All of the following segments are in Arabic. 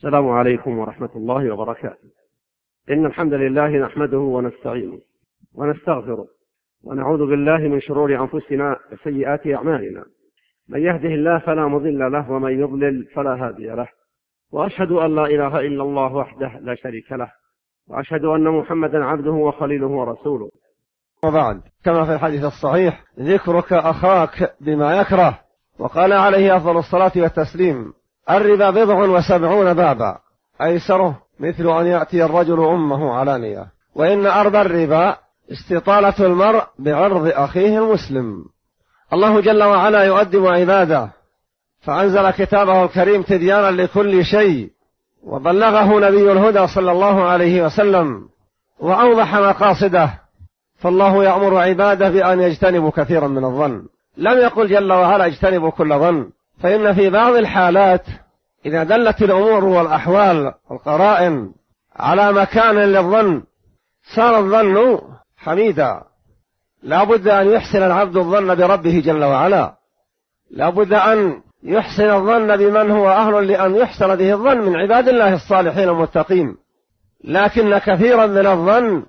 السلام عليكم ورحمة الله وبركاته. إن الحمد لله نحمده ونستعينه ونستغفره ونعوذ بالله من شرور أنفسنا وسيئات أعمالنا، من يهده الله فلا مضل له ومن يضلل فلا هادي له، وأشهد أن لا إله إلا الله وحده لا شريك له، وأشهد أن محمدا عبده وخليله ورسوله. وبعد، كما في الحديث الصحيح: ذكرك أخاك بما يكره. وقال عليه أفضل الصلاة والتسليم: الربا 77 بابا، أيسره مثل أن يأتي الرجل أمه علانية. وإن أربى الربا استطالة المرء بعرض أخيه المسلم. الله جل وعلا يؤدب عباده، فأنزل كتابه الكريم تبيانا لكل شيء، وبلغه نبي الهدى صلى الله عليه وسلم، وأوضح مقاصده. فالله يأمر عباده بأن يجتنبوا كثيرا من الظن، لم يقل جل وعلا اجتنبوا كل ظن، فإن في بعض الحالات إذا دلت الأمور والأحوال والقرائن على مكان للظن صار الظن حميدا. لا بد أن يحسن العبد الظن بربه جل وعلا، لا بد أن يحسن الظن بمن هو أهل لأن يحسن به الظن من عباد الله الصالحين المتقين. لكن كثيرا من الظن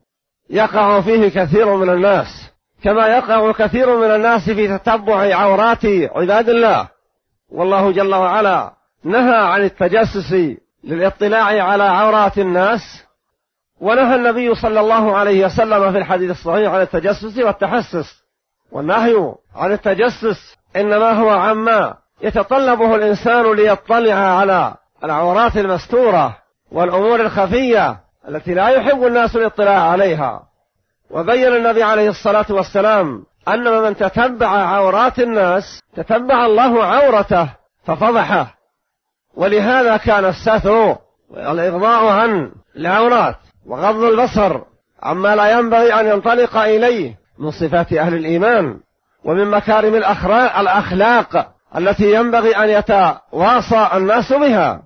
يقع فيه كثير من الناس، كما يقع كثير من الناس في تتبع عورات عباد الله. والله جل وعلا نهى عن التجسس للاطلاع على عورات الناس، ونهى النبي صلى الله عليه وسلم في الحديث الصحيح عن التجسس والتحسس. والنهي عن التجسس إنما هو عما يتطلبه الإنسان ليطلع على العورات المستورة والأمور الخفية التي لا يحب الناس الاطلاع عليها. وبين النبي عليه الصلاة والسلام أن من تتبع عورات الناس تتبع الله عورته ففضحه. ولهذا كان الستر والإغضاء عن العورات وغض البصر عما لا ينبغي أن ينطلق إليه من صفات أهل الإيمان ومن مكارم الأخلاق التي ينبغي أن يتواصى الناس بها.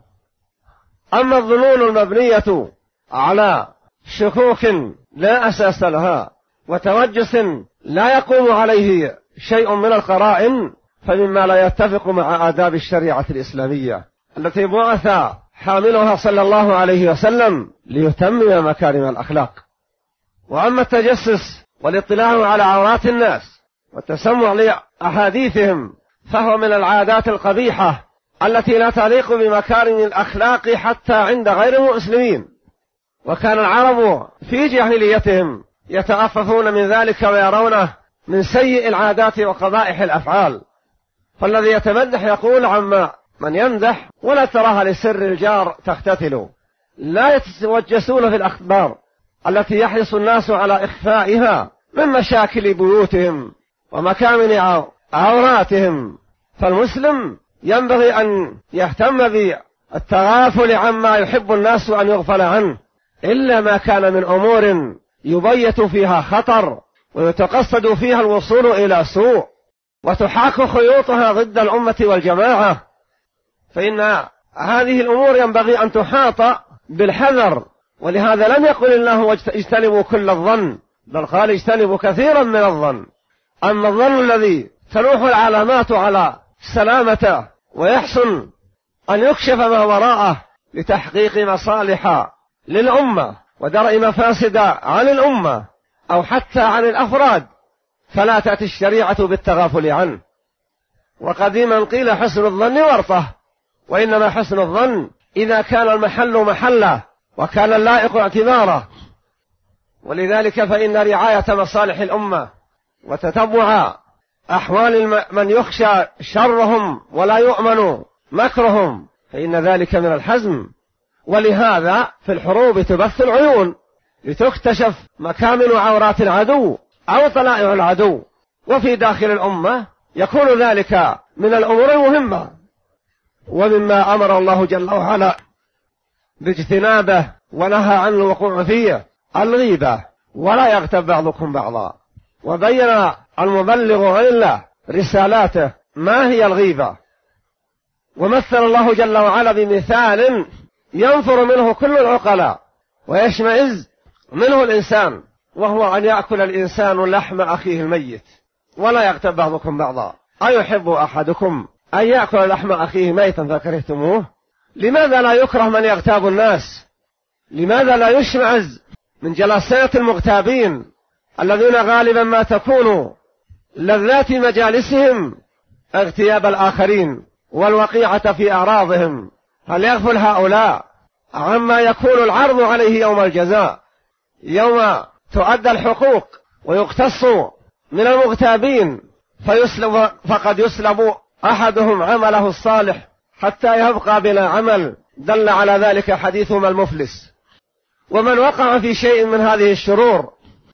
أما الظنون المبنية على شكوك لا أساس لها وتوجس لا يقوم عليه شيء من القرائن فمما لا يتفق مع آداب الشريعة الإسلامية التي بعث حاملها صلى الله عليه وسلم ليتمم مكارم الأخلاق. وأما التجسس والاطلاع على عورات الناس والتسمع لأحاديثهم فهو من العادات القبيحة التي لا تليق بمكارم الأخلاق حتى عند غير المسلمين. وكان العرب في جاهليتهم يتأففون من ذلك ويرونه من سيء العادات وقبائح الأفعال. فالذي يتمدح يقول عما من يمدح ولا تراها لسر الجار تختتل. لا يتوجسون في الأخبار التي يحرص الناس على إخفائها من مشاكل بيوتهم ومكامن عوراتهم. فالمسلم ينبغي أن يهتم بالتغافل عما يحب الناس أن يغفل عنه، إلا ما كان من أمور يبيت فيها خطر ويتقصد فيها الوصول إلى سوء وتحاك خيوطها ضد الأمة والجماعة، فإن هذه الأمور ينبغي أن تحاط بالحذر. ولهذا لم يقل الله اجتنبوا كل الظن، بل قال اجتنبوا كثيرا من الظن. أما الظن الذي تلوح العلامات على سلامته ويحسن أن يكشف ما وراءه لتحقيق مصالح للأمة ودرء مفاسد عن الأمة أو حتى عن الأفراد، فلا تأتي الشريعة بالتغافل عنه. وقديما قيل حسن الظن ورطة، وإنما حسن الظن إذا كان المحل محله وكان اللائق اعتباره. ولذلك فإن رعاية مصالح الأمة وتتبع أحوال من يخشى شرهم ولا يؤمن مكرهم فإن ذلك من الحزم. ولهذا في الحروب تبث العيون لتكتشف مكامن عورات العدو أو طلائع العدو، وفي داخل الأمة يكون ذلك من الأمور المهمة. ومما أمر الله جل وعلا باجتنابه ونهى عن الوقوع فيه الغيبة، ولا يغتب بعضكم بعضا. وبين المبلغ عن الله رسالاته ما هي الغيبة، ومثل الله جل وعلا بمثال ينفر منه كل العقلاء ويشمئز منه الإنسان، وهو أن يأكل الإنسان لحم أخيه الميت. ولا يغتب بعضكم بعضا، أيحب أحدكم أن يأكل لحم أخيه ميتا فكرهتموه. لماذا لا يكره من يغتاب الناس؟ لماذا لا يشمئز من جلسات المغتابين الذين غالبا ما تكون لذات مجالسهم اغتياب الآخرين والوقيعة في أعراضهم؟ هل يغفل هؤلاء عما يكون العرض عليه يوم الجزاء، يوم تؤدى الحقوق ويقتص من المغتابين فقد يسلب أحدهم عمله الصالح حتى يبقى بلا عمل؟ دل على ذلك حديثهما المفلس. ومن وقع في شيء من هذه الشرور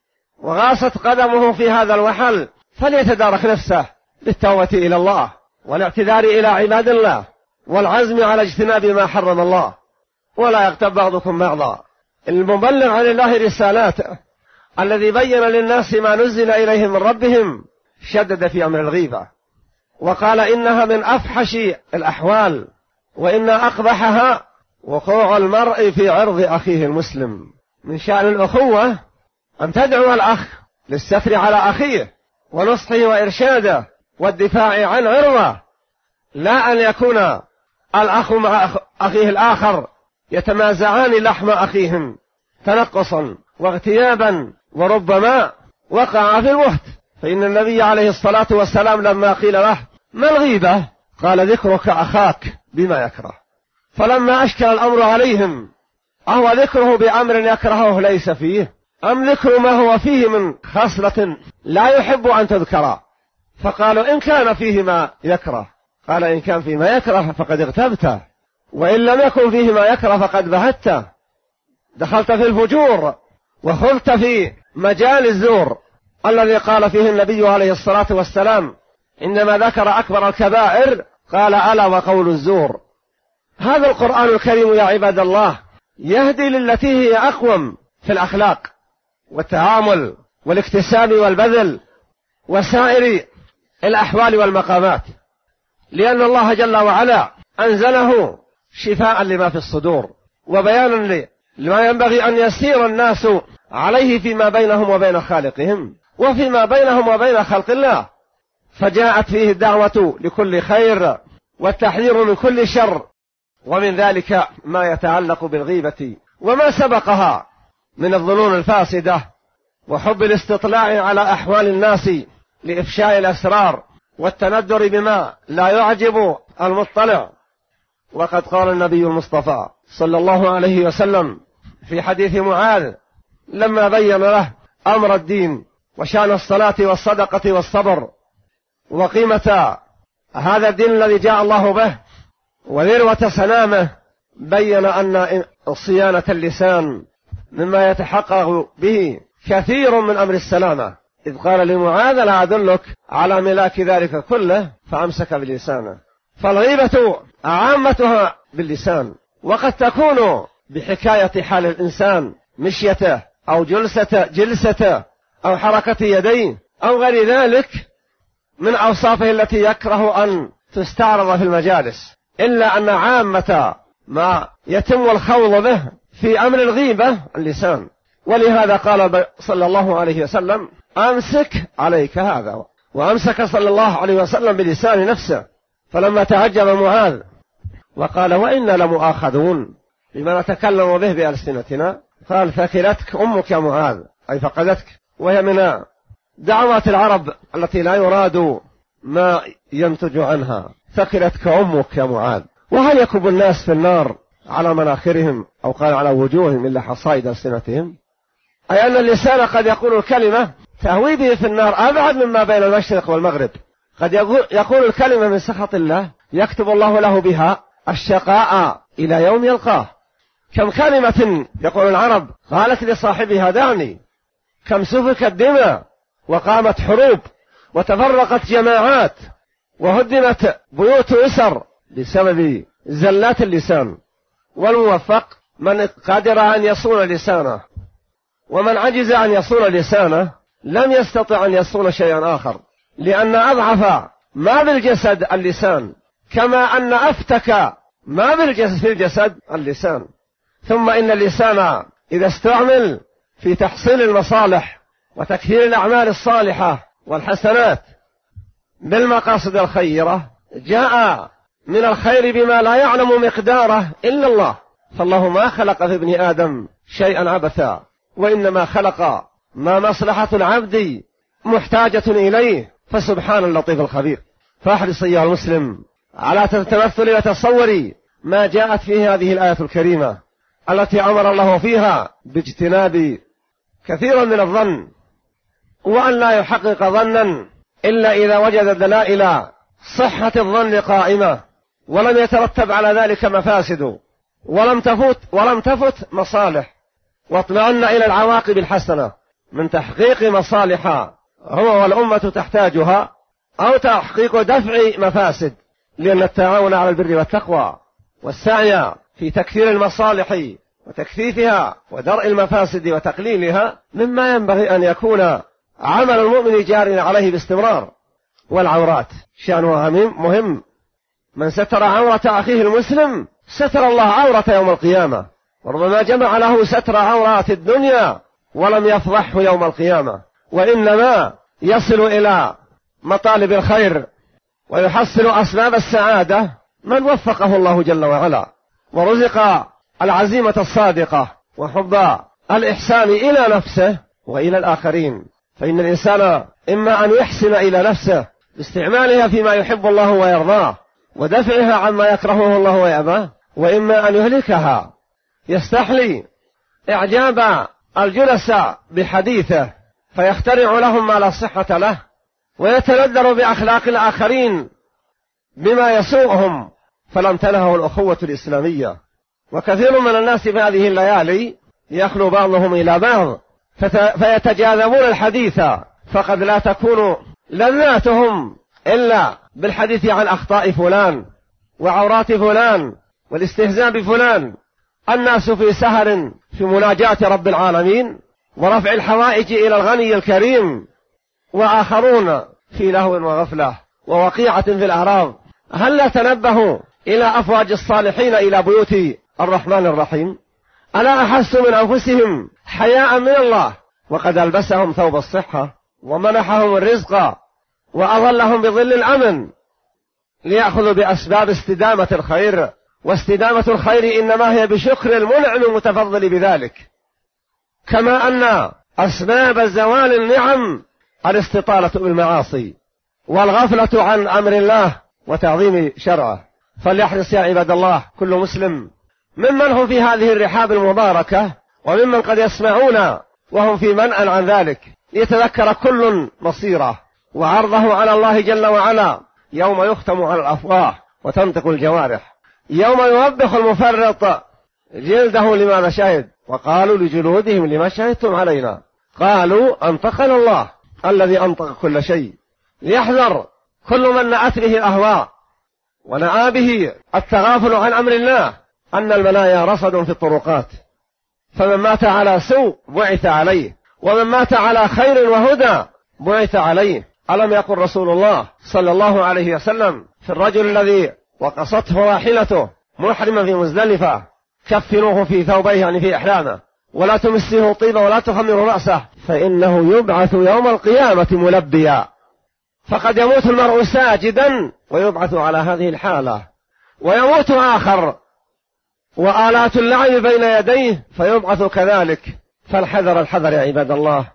وغاصت قدمه في هذا الوحل فليتدارك نفسه بالتوبة إلى الله والاعتذار إلى عباد الله والعزم على اجتناب ما حرم الله، ولا يغتب بعضكم بعضا. المبلغ عن الله رسالاته الذي بين للناس ما نزل إليهم من ربهم شدد في أمر الغيبة وقال إنها من أفحش الأحوال وإن أقبحها وقوع المرء في عرض أخيه المسلم. من شأن الأخوة أن تدعو الأخ للستر على أخيه ونصحه وإرشاده والدفاع عن عرضه، لا أن يكون الأخ مع أخيه الآخر يتمازعان لحم أخيهم تنقصا واغتيابا، وربما وقع في البهت. فإن النبي عليه الصلاة والسلام لما قيل له ما الغيبة قال ذكرك أخاك بما يكره، فلما أشكل الأمر عليهم أهو ذكره بأمر يكرهه ليس فيه أم ذكر ما هو فيه من خصلة لا يحب أن تذكر؟ فقالوا إن كان فيه ما يكره. قال إن كان فيه ما يكره فقد اغتبته، وإن لم يكن فيه ما يكره فقد بهته، دخلت في الفجور وخلت في مجال الزور الذي قال فيه النبي عليه الصلاة والسلام إنما ذكر أكبر الكبائر قال ألا وقول الزور. هذا القرآن الكريم يا عباد الله يهدي للتي هي أقوم في الأخلاق والتعامل والاكتساب والبذل وسائر الأحوال والمقامات، لأن الله جل وعلا أنزله شفاء لما في الصدور وبيانا لما ينبغي أن يسير الناس عليه فيما بينهم وبين خالقهم وفيما بينهم وبين خلق الله. فجاءت فيه الدعوة لكل خير والتحذير من كل شر، ومن ذلك ما يتعلق بالغيبة وما سبقها من الظنون الفاسدة وحب الاستطلاع على أحوال الناس لإفشاء الأسرار والتندر بما لا يعجب المطلع. وقد قال النبي المصطفى صلى الله عليه وسلم في حديث معاذ لما بين له أمر الدين وشأن الصلاة والصدقة والصبر وقيمة هذا الدين الذي جاء الله به وذروة سنامه، بين أن صيانة اللسان مما يتحقق به كثير من أمر السلامة، إذ قال لمعاذ لا أدلك على ملاك ذلك كله فأمسك بلسانه. فالغيبة عامتها باللسان، وقد تكون بحكاية حال الإنسان، مشيته أو جلسته أو حركة يديه أو غير ذلك من أوصافه التي يكره أن تستعرض في المجالس، إلا أن عامة ما يتم الخوض به في أمر الغيبة اللسان. ولهذا قال صلى الله عليه وسلم أمسك عليك هذا، وأمسك صلى الله عليه وسلم بلسان نفسه. فلما تعجب معاذ وقال وإنا لمؤاخذون بما نتكلم به بألسنتنا، قال ثكلتك أمك يا معاذ، أي فقدتك. وهي من دعوات العرب التي لا يراد ما ينتج عنها، ثكلتك أمك يا معاذ. وهل يكب الناس في النار على مناخرهم أو قال على وجوههم إلا حصائد ألسنتهم؟ أي أن اللسان قد يقول الكلمة تهوي به في النار أبعد مما بين المشرق والمغرب، قد يقول الكلمة من سخط الله يكتب الله له بها الشقاء إلى يوم يلقاه. كم كلمة يقول العرب قالت لصاحبها دعني، كم سفكت دماء وقامت حروب وتفرقت جماعات وهدمت بيوت أسر بسبب زلات اللسان. والموفق من قدر أن يصون لسانه، ومن عجز أن يصون لسانه لم يستطع أن يصون شيئا آخر، لأن أضعف ما بالجسد اللسان، كما أن أفتك ما بالجسد في الجسد اللسان. ثم إن اللسان إذا استعمل في تحصيل المصالح وتكثير الأعمال الصالحة والحسنات بالمقاصد الخيرة جاء من الخير بما لا يعلم مقداره إلا الله، فالله ما خلق في ابن آدم شيئا عبثا، وإنما خلق ما مصلحة العبد محتاجة إليه، فسبحان اللطيف الخبير. فاحرص أيها المسلم على تتمثل وتصوري ما جاءت فيه هذه الآية الكريمة التي أمر الله فيها باجتناب كثيرا من الظن، وأن لا يحقق ظنا إلا إذا وجد دلائل صحة الظن قائمة، ولم يترتب على ذلك مفاسد، ولم تفت مصالح، واطمأن إلى العواقب الحسنة من تحقيق مصالح هو والأمة تحتاجها، أو تحقيق دفع مفاسد، لأن التعاون على البر والتقوى والسعي في تكثير المصالح وتكثيفها ودرء المفاسد وتقليلها مما ينبغي أن يكون عمل المؤمن جار عليه باستمرار. والعورات شأنها مهم، من ستر عورة أخيه المسلم ستر الله عورة يوم القيامة، وربما جمع له ستر عورات الدنيا ولم يفضحه يوم القيامة، وإنما يصل إلى مطالب الخير ويحصل أسباب السعادة من وفقه الله جل وعلا ورزق العزيمة الصادقة وحب الإحسان إلى نفسه وإلى الآخرين. فإن الإنسان إما أن يحسن إلى نفسه باستعمالها فيما يحب الله ويرضاه ودفعها عما يكرهه الله ويأباه، وإما أن يهلكها يستحلي إعجاب الجلساء بحديثه فيخترع لهم ما لا صحة له، ويتندر بأخلاق الآخرين بما يسوءهم، فلم تنهه الأخوة الإسلامية. وكثير من الناس في هذه الليالي يخلو بعضهم إلى بعض فيتجاذبون الحديث، فقد لا تكون لذاتهم إلا بالحديث عن أخطاء فلان وعورات فلان والاستهزاء بفلان. الناس في سهر في مناجاة رب العالمين ورفع الحوائج إلى الغني الكريم، وآخرون في لهو وغفلة ووقيعة في الأعراض. هل لا تنبهوا إلى أفواج الصالحين إلى بيوت الرحمن الرحيم؟ ألا أحسوا من أنفسهم حياء من الله وقد ألبسهم ثوب الصحة ومنحهم الرزق وأظلهم بظل الأمن ليأخذوا بأسباب استدامة الخير، واستدامة الخير إنما هي بشكر المنعم المتفضل بذلك، كما أن أسباب زوال النعم الاستطالة بالمعاصي والغفلة عن أمر الله وتعظيم شرعه. فليحرص يا عباد الله كل مسلم ممن هم في هذه الرحاب المباركة وممن قد يسمعون وهم في منأى عن ذلك ليتذكر كل مصيره وعرضه على الله جل وعلا يوم يختم على الأفواه وتنطق الجوارح، يوم يوبخ المفرط جلده لما شهد، وقالوا لجلودهم لما شهدتم علينا، قالوا أنطقنا الله الذي أنطق كل شيء. ليحذر كل من نأت به الأهواء ونأى به التغافل عن أمر الله أن المنايا رصد في الطرقات، فمن مات على سوء بعث عليه، ومن مات على خير وهدى بعث عليه. ألم يقل رسول الله صلى الله عليه وسلم في الرجل الذي وقصته راحلته محرما في مزدلفة كفنوه في ثوبيه يعني في إحرامه ولا تمسه طيبا ولا تخمر رأسه فإنه يبعث يوم القيامة ملبيا. فقد يموت المرء ساجدا ويبعث على هذه الحالة، ويموت آخر وآلات اللعب بين يديه فيبعث كذلك. فالحذر الحذر يا عباد الله،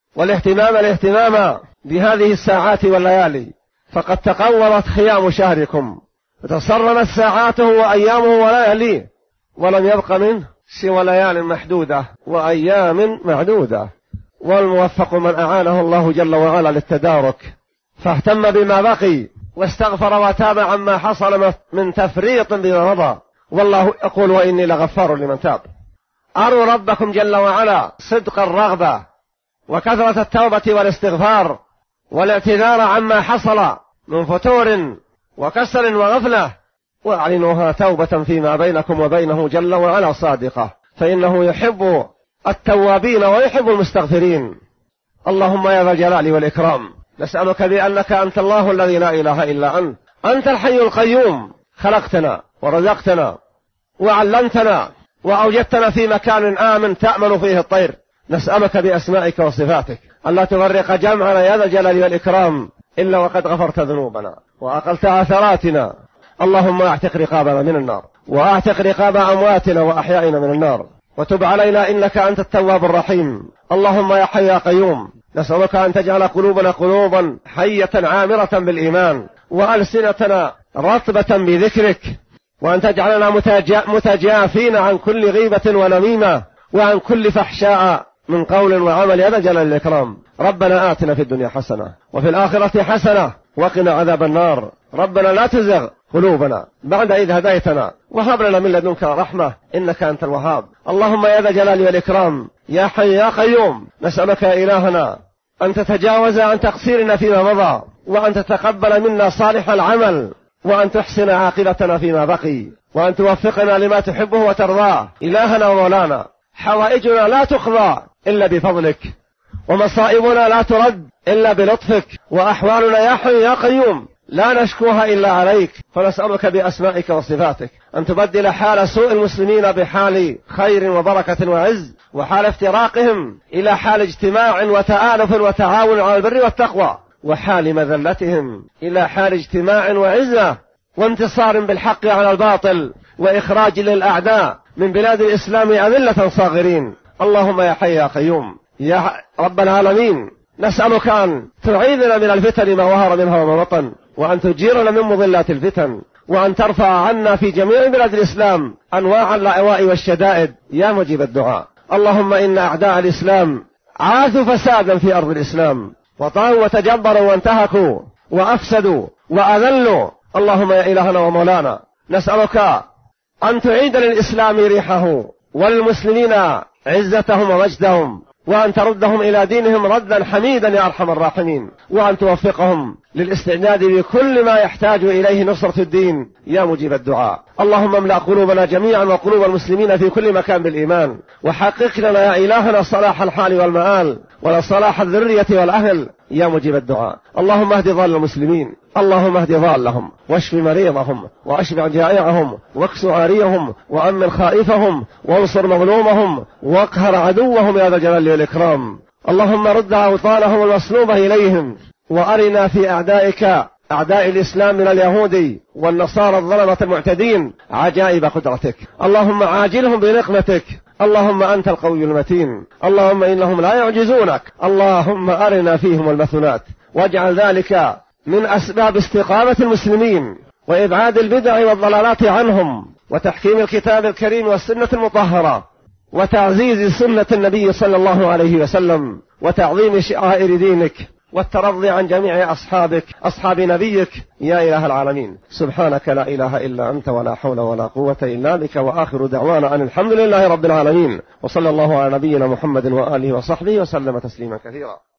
والاهتمام بهذه الساعات والليالي، فقد تقومت خيام شهركم وتصرمت ساعاته وأيامه ولياليه، ولم يبق منه سوى ليال محدودة وأيام معدودة. والموفق من أعانه الله جل وعلا للتدارك فاهتم بما بقي واستغفر وتاب عما حصل من تفريط بما مضى، والله يقول وإني لغفار لمن تاب. أروا ربكم جل وعلا صدق الرغبة وكثرة التوبة والاستغفار والاعتذار عما حصل من فتور وكسر وغفلة، واعلنوها توبة فيما بينكم وبينه جل وعلا صادقة، فإنه يحب التوابين ويحب المستغفرين. اللهم يا ذا الجلال والإكرام نسألك بأنك أنت الله الذي لا إله إلا أنت، أنت الحي القيوم، خلقتنا ورزقتنا وعلمتنا وأوجدتنا في مكان آمن تأمن فيه الطير. نسألك بأسمائك وصفاتك ألا تفرق جمعنا يا ذا الجلال والإكرام إلا وقد غفرت ذنوبنا وأقلت عثراتنا. اللهم اعتق رقابنا من النار، واعتق رقاب أمواتنا وأحيائنا من النار، وتب علينا إنك أنت التواب الرحيم. اللهم يا حي يا قيوم، نسألك أن تجعل قلوبنا قلوبا حية عامرة بالإيمان، وألسنتنا رطبة بذكرك، وأن تجعلنا متجافين عن كل غيبة ونميمة، وعن كل فحشاء من قول وعمل يا ذا الجلال والإكرام. ربنا آتنا في الدنيا حسنة وفي الآخرة حسنة وقنا عذاب النار. ربنا لا تزغ قلوبنا بعد إذ هديتنا، وهب لنا من لدنك رحمة إنك أنت الوهاب. اللهم يا ذا الجلال والإكرام يا حي يا قيوم، نسألك يا إلهنا أن تتجاوز عن تقصيرنا فيما مضى، وأن تتقبل منا صالح العمل، وأن تحسن عاقبتنا فيما بقي، وأن توفقنا لما تحبه وترضاه. إلهنا ومولانا، حوائجنا لا تقضى إلا بفضلك، ومصائبنا لا ترد إلا بلطفك، وأحوالنا يا حي يا قيوم لا نشكوها إلا عليك. فنسألك بأسمائك وصفاتك أن تبدل حال سوء المسلمين بحال خير وبركة وعز، وحال افتراقهم إلى حال اجتماع وتآلف وتعاون على البر والتقوى، وحال مذلتهم إلى حال اجتماع وعزة وانتصار بالحق على الباطل، وإخراج للأعداء من بلاد الإسلام أذلة صاغرين. اللهم يا حي يا قيوم يا رب العالمين، نسألك أن تعيذنا من الفتن ما ظهر منها وما بطن، وأن تجيرنا من مضلات الفتن، وأن ترفع عنا في جميع بلاد الإسلام أنواع اللأواء والشدائد يا مجيب الدعاء. اللهم إن أعداء الإسلام عاثوا فسادا في أرض الإسلام، وطغوا وتجبروا وانتهكوا وأفسدوا وأذلوا. اللهم يا إلهنا ومولانا، نسألك أن تعيد للإسلام ريحه والمسلمين عزتهم ومجدهم، وأن تردهم إلى دينهم ردا حميدا يا أرحم الراحمين، وأن توفقهم للاستعداد بكل ما يحتاج إليه نصرة الدين يا مجيب الدعاء. اللهم املأ قلوبنا جميعا وقلوب المسلمين في كل مكان بالإيمان، وحقق لنا يا إلهنا صلاح الحال والمآل، وصلاح الذرية والأهل يا مجيب الدعاء. اللهم اهد ضال المسلمين، اللهم اهد ضالهم، واشف مريضهم، واشبع جائعهم، واكس عاريهم، وأمن خائفهم، وانصر مظلومهم، واقهر عدوهم يا ذا الجلال والإكرام. اللهم رد أوطانهم المسلوبة إليهم، وأرنا في أعدائك أعداء الإسلام من اليهود والنصارى الظلمة المعتدين عجائب قدرتك. اللهم عاجلهم بنقمتك. اللهم أنت القوي المتين، اللهم إنهم لا يعجزونك. اللهم أرنا فيهم المثنات، واجعل ذلك من أسباب استقامة المسلمين، وإبعاد البدع والضلالات عنهم، وتحكيم الكتاب الكريم والسنة المطهرة، وتعزيز سنة النبي صلى الله عليه وسلم، وتعظيم شعائر دينك، والترضي عن جميع أصحاب نبيك يا إله العالمين. سبحانك لا إله إلا أنت، ولا حول ولا قوة إلا بك، وآخر دعوانا أن الحمد لله رب العالمين، وصلى الله على نبينا محمد وآله وصحبه وسلم تسليما كثيرا.